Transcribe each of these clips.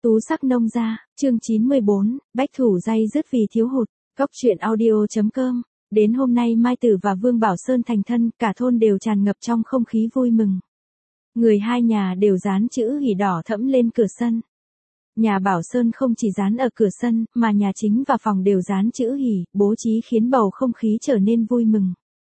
Tú sắc nông gia, chương 94, Bách Thủ day dứt vì thiếu hụt, Cóc truyện audio.com. Đến hôm nay Mai Tử và Vương Bảo Sơn thành thân, cả thôn đều tràn ngập trong không khí vui mừng. Người hai nhà đều dán chữ hỉ đỏ thẫm lên cửa sân. Nhà Bảo Sơn không chỉ dán ở cửa sân, mà nhà chính và phòng đều dán chữ hỉ, bố trí khiến bầu không khí trở nên vui mừng.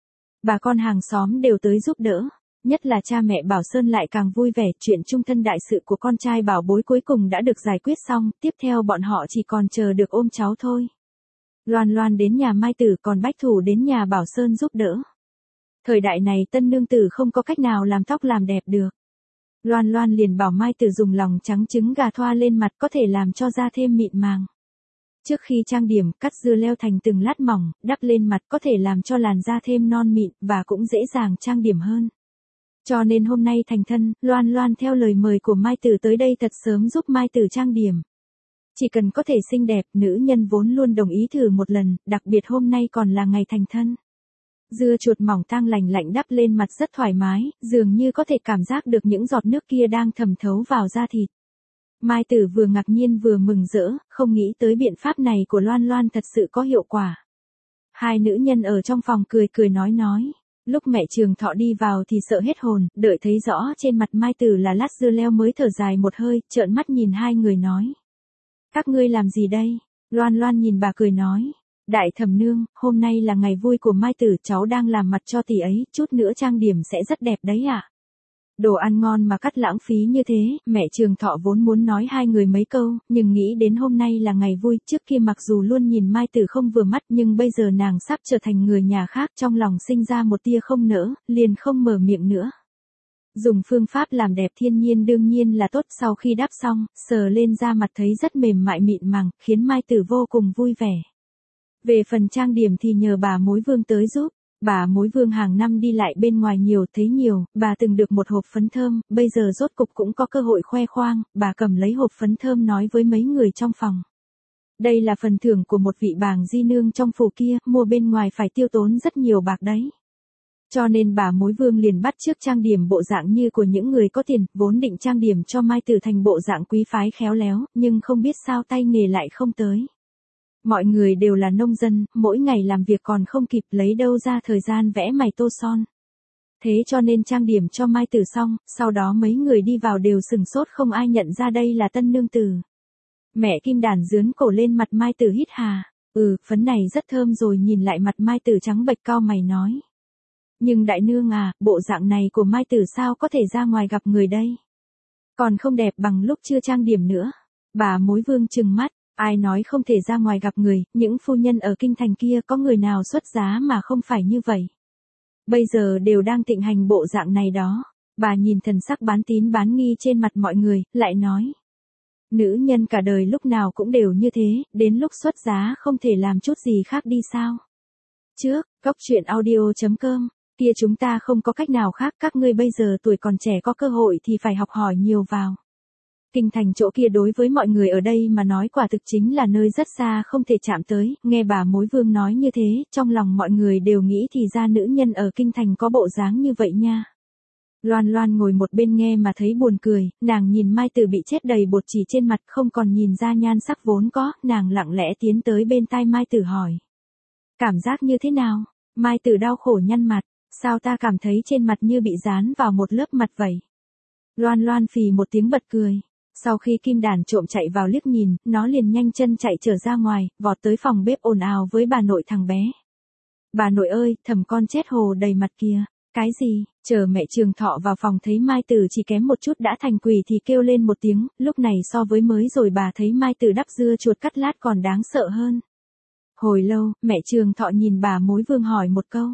Bà con hàng xóm đều tới giúp đỡ. Nhất là cha mẹ Bảo Sơn lại càng vui vẻ, chuyện chung thân đại sự của con trai bảo bối cuối cùng đã được giải quyết xong, tiếp theo bọn họ chỉ còn chờ được ôm cháu thôi. Loan Loan đến nhà Mai Tử, còn Bách Thủ đến nhà Bảo Sơn giúp đỡ. Thời đại này tân nương tử không có cách nào làm tóc làm đẹp được. Loan Loan liền bảo Mai Tử dùng lòng trắng trứng gà thoa lên mặt có thể làm cho da thêm mịn màng. Trước khi trang điểm, cắt dưa leo thành từng lát mỏng, đắp lên mặt có thể làm cho làn da thêm non mịn, và cũng dễ dàng trang điểm hơn. Cho nên hôm nay thành thân, Loan Loan theo lời mời của Mai Tử tới đây thật sớm giúp Mai Tử trang điểm. Chỉ cần có thể xinh đẹp, nữ nhân vốn luôn đồng ý thử một lần, đặc biệt hôm nay còn là ngày thành thân. Dưa chuột mỏng tang lành lạnh đắp lên mặt rất thoải mái, dường như có thể cảm giác được những giọt nước kia đang thẩm thấu vào da thịt. Mai Tử vừa ngạc nhiên vừa mừng rỡ, không nghĩ tới biện pháp này của Loan Loan thật sự có hiệu quả. Hai nữ nhân ở trong phòng cười cười nói. Lúc mẹ Trường Thọ đi vào thì sợ hết hồn, đợi thấy rõ trên mặt Mai Tử là lát dưa leo mới thở dài một hơi, trợn mắt nhìn hai người nói. Các ngươi làm gì đây? Loan Loan nhìn bà cười nói. Đại thẩm nương, hôm nay là ngày vui của Mai Tử, cháu đang làm mặt cho tỷ ấy, chút nữa trang điểm sẽ rất đẹp đấy ạ. Đồ ăn ngon mà cắt lãng phí như thế, mẹ Trường Thọ vốn muốn nói hai người mấy câu, nhưng nghĩ đến hôm nay là ngày vui, trước kia mặc dù luôn nhìn Mai Tử không vừa mắt nhưng bây giờ nàng sắp trở thành người nhà khác, trong lòng sinh ra một tia không nỡ, liền không mở miệng nữa. Dùng phương pháp làm đẹp thiên nhiên đương nhiên là tốt, sau khi đắp xong, sờ lên da mặt thấy rất mềm mại mịn màng, khiến Mai Tử vô cùng vui vẻ. Về phần trang điểm thì nhờ bà mối Vương tới giúp. Bà mối Vương hàng năm đi lại bên ngoài nhiều thấy nhiều, bà từng được một hộp phấn thơm, bây giờ rốt cục cũng có cơ hội khoe khoang, bà cầm lấy hộp phấn thơm nói với mấy người trong phòng. Đây là phần thưởng của một vị bàng di nương trong phủ kia, mua bên ngoài phải tiêu tốn rất nhiều bạc đấy. Cho nên bà mối Vương liền bắt chước trang điểm bộ dạng như của những người có tiền, vốn định trang điểm cho Mai Tử thành bộ dạng quý phái khéo léo, nhưng không biết sao tay nghề lại không tới. Mọi người đều là nông dân, mỗi ngày làm việc còn không kịp, lấy đâu ra thời gian vẽ mày tô son. Thế cho nên trang điểm cho Mai Tử xong, sau đó mấy người đi vào đều sừng sốt không ai nhận ra đây là tân nương tử. Mẹ Kim Đản dướn cổ lên mặt Mai Tử hít hà, phấn này rất thơm rồi, nhìn lại mặt Mai Tử trắng bệch cau mày nói. Nhưng đại nương à, bộ dạng này của Mai Tử sao có thể ra ngoài gặp người đây? Còn không đẹp bằng lúc chưa trang điểm nữa. Bà mối Vương trừng mắt. Ai nói không thể ra ngoài gặp người, những phu nhân ở kinh thành kia có người nào xuất giá mà không phải như vậy. Bây giờ đều đang thịnh hành bộ dạng này đó. Bà nhìn thần sắc bán tín bán nghi trên mặt mọi người, lại nói. Nữ nhân cả đời lúc nào cũng đều như thế, đến lúc xuất giá không thể làm chút gì khác đi sao. Trước, Cóc truyện audio.com, kia chúng ta không có cách nào khác, các ngươi bây giờ tuổi còn trẻ có cơ hội thì phải học hỏi nhiều vào. Kinh thành chỗ kia đối với mọi người ở đây mà nói quả thực chính là nơi rất xa không thể chạm tới, nghe bà mối Vương nói như thế, trong lòng mọi người đều nghĩ thì ra nữ nhân ở kinh thành có bộ dáng như vậy nha. Loan Loan ngồi một bên nghe mà thấy buồn cười, nàng nhìn Mai Tử bị chết đầy bột chỉ trên mặt không còn nhìn ra nhan sắc vốn có, nàng lặng lẽ tiến tới bên tai Mai Tử hỏi. Cảm giác như thế nào? Mai Tử đau khổ nhăn mặt, sao ta cảm thấy trên mặt như bị dán vào một lớp mặt vậy? Loan Loan phì một tiếng bật cười. Sau khi Kim Đản trộm chạy vào liếc nhìn, nó liền nhanh chân chạy trở ra ngoài, vọt tới phòng bếp ồn ào với bà nội thằng bé. Bà nội ơi, thầm con chết hồ đầy mặt kìa. Cái gì? Chờ mẹ Trường Thọ vào phòng thấy Mai Tử chỉ kém một chút đã thành quỷ thì kêu lên một tiếng, lúc này so với mới rồi bà thấy Mai Tử đắp dưa chuột cắt lát còn đáng sợ hơn. Hồi lâu, mẹ Trường Thọ nhìn bà mối Vương hỏi một câu.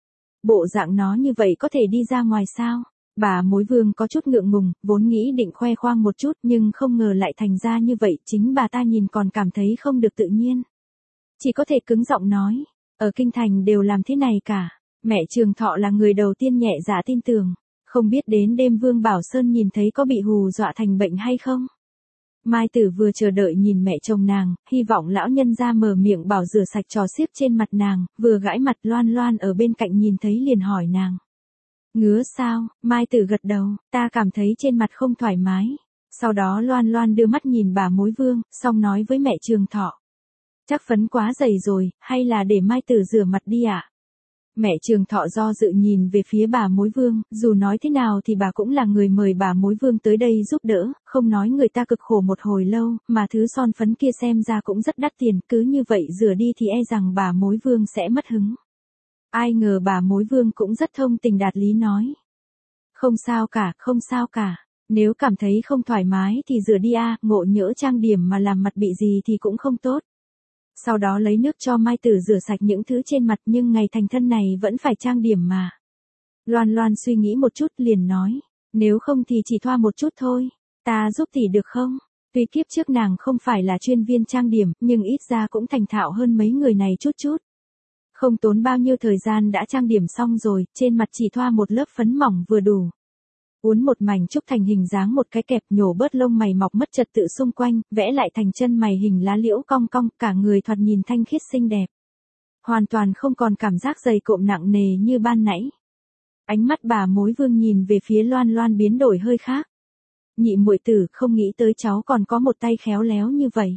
Bộ dạng nó như vậy có thể đi ra ngoài sao? Bà mối Vương có chút ngượng ngùng, vốn nghĩ định khoe khoang một chút nhưng không ngờ lại thành ra như vậy, chính bà ta nhìn còn cảm thấy không được tự nhiên. Chỉ có thể cứng giọng nói, ở kinh thành đều làm thế này cả. Mẹ Trường Thọ là người đầu tiên nhẹ dạ tin tưởng, không biết đến đêm Vương Bảo Sơn nhìn thấy có bị hù dọa thành bệnh hay không. Mai Tử vừa chờ đợi nhìn mẹ chồng nàng, hy vọng lão nhân ra mở miệng bảo rửa sạch trò xiếc trên mặt nàng, vừa gãi mặt. Loan Loan ở bên cạnh nhìn thấy liền hỏi nàng. Ngứa sao? Mai Tử gật đầu, ta cảm thấy trên mặt không thoải mái. Sau đó Loan Loan đưa mắt nhìn bà mối Vương, xong nói với mẹ Trường Thọ. Chắc phấn quá dày rồi, hay là để Mai Tử rửa mặt đi ạ? Mẹ Trường Thọ do dự nhìn về phía bà mối Vương, dù nói thế nào thì bà cũng là người mời bà mối Vương tới đây giúp đỡ, không nói người ta cực khổ một hồi lâu, mà thứ son phấn kia xem ra cũng rất đắt tiền, cứ như vậy rửa đi thì e rằng bà mối Vương sẽ mất hứng. Ai ngờ bà mối Vương cũng rất thông tình đạt lý nói. Không sao cả, không sao cả. Nếu cảm thấy không thoải mái thì rửa đi a, ngộ nhỡ trang điểm mà làm mặt bị gì thì cũng không tốt. Sau đó lấy nước cho Mai Tử rửa sạch những thứ trên mặt, nhưng ngày thành thân này vẫn phải trang điểm mà. Loan Loan suy nghĩ một chút liền nói, nếu không thì chỉ thoa một chút thôi, ta giúp tỷ được không? Tuy kiếp trước nàng không phải là chuyên viên trang điểm, nhưng ít ra cũng thành thạo hơn mấy người này chút chút. Không tốn bao nhiêu thời gian đã trang điểm xong rồi, trên mặt chỉ thoa một lớp phấn mỏng vừa đủ. Uốn một mảnh trúc thành hình dáng một cái kẹp, nhổ bớt lông mày mọc mất trật tự xung quanh, vẽ lại thành chân mày hình lá liễu cong cong, cả người thoạt nhìn thanh khiết xinh đẹp. Hoàn toàn không còn cảm giác dày cộm nặng nề như ban nãy. Ánh mắt bà mối Vương nhìn về phía Loan Loan biến đổi hơi khác. Nhị muội tử, không nghĩ tới cháu còn có một tay khéo léo như vậy.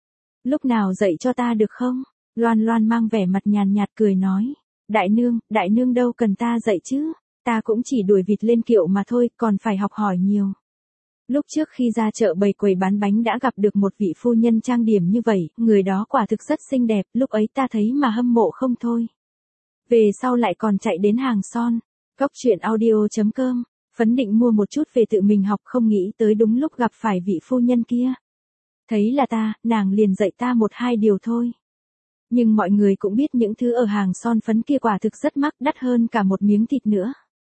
Lúc nào dạy cho ta được không? Loan Loan mang vẻ mặt nhàn nhạt cười nói. Đại nương đâu cần ta dạy chứ. Ta cũng chỉ đuổi vịt lên kiệu mà thôi, còn phải học hỏi nhiều. Lúc trước khi ra chợ bày quầy bán bánh đã gặp được một vị phu nhân trang điểm như vậy, người đó quả thực rất xinh đẹp, lúc ấy ta thấy mà hâm mộ không thôi. Về sau lại còn chạy đến hàng son. Góc truyện audio.com, phấn định mua một chút về tự mình học, không nghĩ tới đúng lúc gặp phải vị phu nhân kia. Thấy là ta, nàng liền dạy ta một hai điều thôi. Nhưng mọi người cũng biết những thứ ở hàng son phấn kia quả thực rất mắc, đắt hơn cả một miếng thịt nữa.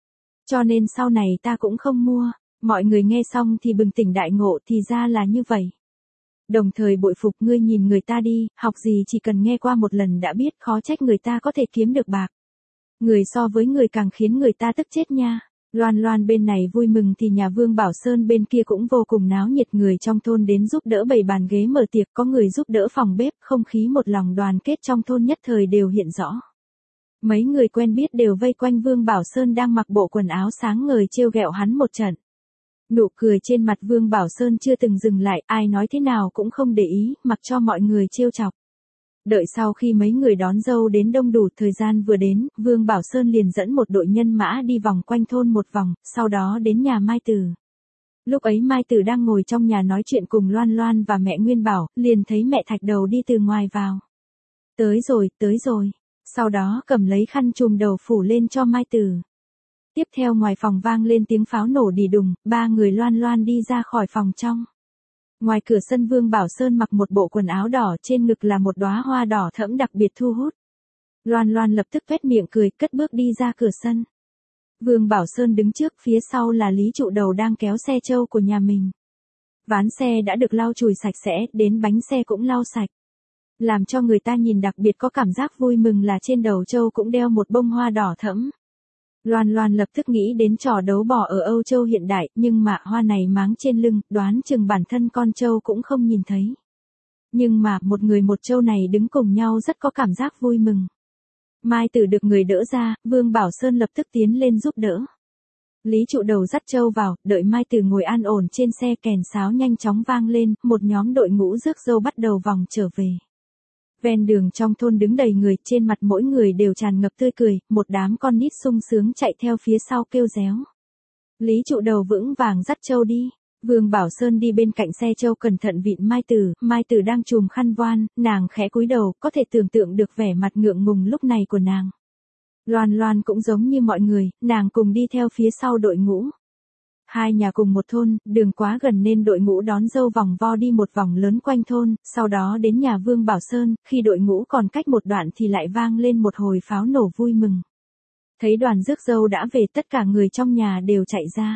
Cho nên sau này ta cũng không mua. Mọi người nghe xong thì bừng tỉnh đại ngộ, thì ra là như vậy. Đồng thời bội phục, ngươi nhìn người ta đi, học gì chỉ cần nghe qua một lần đã biết, khó trách người ta có thể kiếm được bạc. Người so với người càng khiến người ta tức chết nha. Loan Loan bên này vui mừng thì nhà Vương Bảo Sơn bên kia cũng vô cùng náo nhiệt, người trong thôn đến giúp đỡ bày bàn ghế mở tiệc, có người giúp đỡ phòng bếp, không khí một lòng đoàn kết trong thôn nhất thời đều hiện rõ. Mấy người quen biết đều vây quanh Vương Bảo Sơn đang mặc bộ quần áo sáng ngời trêu ghẹo hắn một trận. Nụ cười trên mặt Vương Bảo Sơn chưa từng dừng lại, ai nói thế nào cũng không để ý, mặc cho mọi người trêu chọc. Đợi sau khi mấy người đón dâu đến đông đủ, thời gian vừa đến, Vương Bảo Sơn liền dẫn một đội nhân mã đi vòng quanh thôn một vòng, sau đó đến nhà Mai Tử. Lúc ấy Mai Tử đang ngồi trong nhà nói chuyện cùng Loan Loan và mẹ Nguyên Bảo, liền thấy mẹ Thạch Đầu đi từ ngoài vào. Tới rồi. Sau đó cầm lấy khăn trùm đầu phủ lên cho Mai Tử. Tiếp theo ngoài phòng vang lên tiếng pháo nổ đì đùng, ba người Loan Loan đi ra khỏi phòng trong. Ngoài cửa sân Vương Bảo Sơn mặc một bộ quần áo đỏ, trên ngực là một đóa hoa đỏ thẫm đặc biệt thu hút. Loan Loan lập tức tuét miệng cười, cất bước đi ra cửa sân. Vương Bảo Sơn đứng trước, phía sau là Lý Trụ Đầu đang kéo xe trâu của nhà mình. Ván xe đã được lau chùi sạch sẽ, đến bánh xe cũng lau sạch. Làm cho người ta nhìn đặc biệt có cảm giác vui mừng là trên đầu trâu cũng đeo một bông hoa đỏ thẫm. Loan Loan lập tức nghĩ đến trò đấu bò ở Âu Châu hiện đại, nhưng mà hoa này máng trên lưng, đoán chừng bản thân con trâu cũng không nhìn thấy. Nhưng mà một người một trâu này đứng cùng nhau rất có cảm giác vui mừng. Mai Tử được người đỡ ra, Vương Bảo Sơn lập tức tiến lên giúp đỡ. Lý Trụ Đầu dắt trâu vào, đợi Mai Tử ngồi an ổn trên xe, kèn sáo nhanh chóng vang lên, một nhóm đội ngũ rước dâu bắt đầu vòng trở về. Ven đường trong thôn đứng đầy người, trên mặt mỗi người đều tràn ngập tươi cười, một đám con nít sung sướng chạy theo phía sau kêu réo. Lý Trụ Đầu vững vàng dắt trâu đi. Vương Bảo Sơn đi bên cạnh xe trâu cẩn thận vịn Mai Tử đang chùm khăn voan, nàng khẽ cúi đầu, có thể tưởng tượng được vẻ mặt ngượng ngùng lúc này của nàng. Loan Loan cũng giống như mọi người, nàng cùng đi theo phía sau đội ngũ. Hai nhà cùng một thôn, đường quá gần nên đội ngũ đón dâu vòng vo đi một vòng lớn quanh thôn, sau đó đến nhà Vương Bảo Sơn, khi đội ngũ còn cách một đoạn thì lại vang lên một hồi pháo nổ vui mừng. Thấy đoàn rước dâu đã về, tất cả người trong nhà đều chạy ra.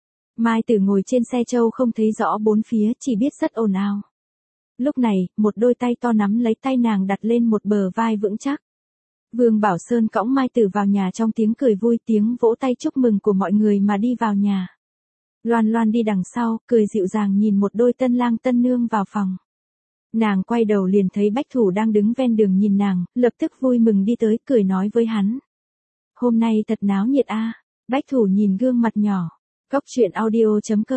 Mai Tử ngồi trên xe trâu không thấy rõ bốn phía, chỉ biết rất ồn ào. Lúc này, một đôi tay to nắm lấy tay nàng đặt lên một bờ vai vững chắc. Vương Bảo Sơn cõng Mai Tử vào nhà trong tiếng cười vui, tiếng vỗ tay chúc mừng của mọi người mà đi vào nhà. Loan Loan đi đằng sau, cười dịu dàng nhìn một đôi tân lang tân nương vào phòng. Nàng quay đầu liền thấy Bách Thủ đang đứng ven đường nhìn nàng, lập tức vui mừng đi tới, cười nói với hắn. Hôm nay thật náo nhiệt a. Bách Thủ nhìn gương mặt nhỏ. Góc truyện audio.com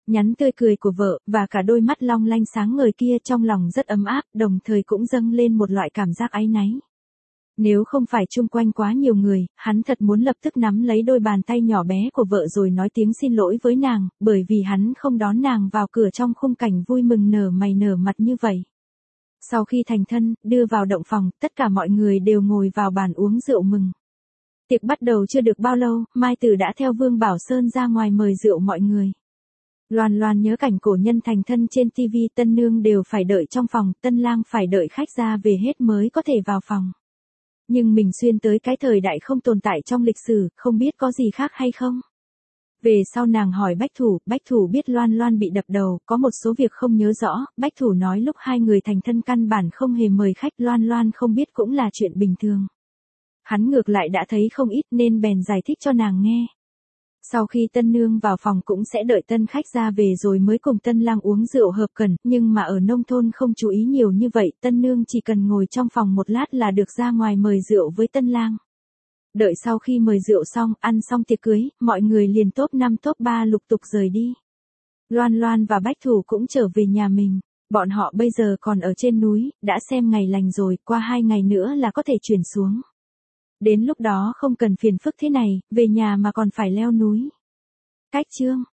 Nhắn tươi cười của vợ, và cả đôi mắt long lanh sáng ngời kia trong lòng rất ấm áp, đồng thời cũng dâng lên một loại cảm giác áy náy. Nếu không phải chung quanh quá nhiều người, hắn thật muốn lập tức nắm lấy đôi bàn tay nhỏ bé của vợ rồi nói tiếng xin lỗi với nàng, bởi vì hắn không đón nàng vào cửa trong khung cảnh vui mừng nở mày nở mặt như vậy. Sau khi thành thân, đưa vào động phòng, tất cả mọi người đều ngồi vào bàn uống rượu mừng. Tiệc bắt đầu chưa được bao lâu, Mai Tử đã theo Vương Bảo Sơn ra ngoài mời rượu mọi người. Loan Loan nhớ cảnh cổ nhân thành thân trên TV, tân nương đều phải đợi trong phòng, tân lang phải đợi khách ra về hết mới có thể vào phòng. Nhưng mình xuyên tới cái thời đại không tồn tại trong lịch sử, không biết có gì khác hay không. Về sau nàng hỏi Bách Thủ biết Loan Loan bị đập đầu, có một số việc không nhớ rõ, Bách Thủ nói lúc hai người thành thân căn bản không hề mời khách, Loan Loan không biết cũng là chuyện bình thường. Hắn ngược lại đã thấy không ít nên bèn giải thích cho nàng nghe. Sau khi tân nương vào phòng cũng sẽ đợi tân khách ra về rồi mới cùng tân lang uống rượu hợp cần, nhưng mà ở nông thôn không chú ý nhiều như vậy, tân nương chỉ cần ngồi trong phòng một lát là được ra ngoài mời rượu với tân lang. Đợi sau khi mời rượu xong, ăn xong tiệc cưới, mọi người liền top 5 top 3 lục tục rời đi. Loan Loan và Bách Thủ cũng trở về nhà mình, bọn họ bây giờ còn ở trên núi, đã xem ngày lành rồi, qua 2 ngày nữa là có thể chuyển xuống. Đến lúc đó không cần phiền phức thế này, về nhà mà còn phải leo núi. Cách chương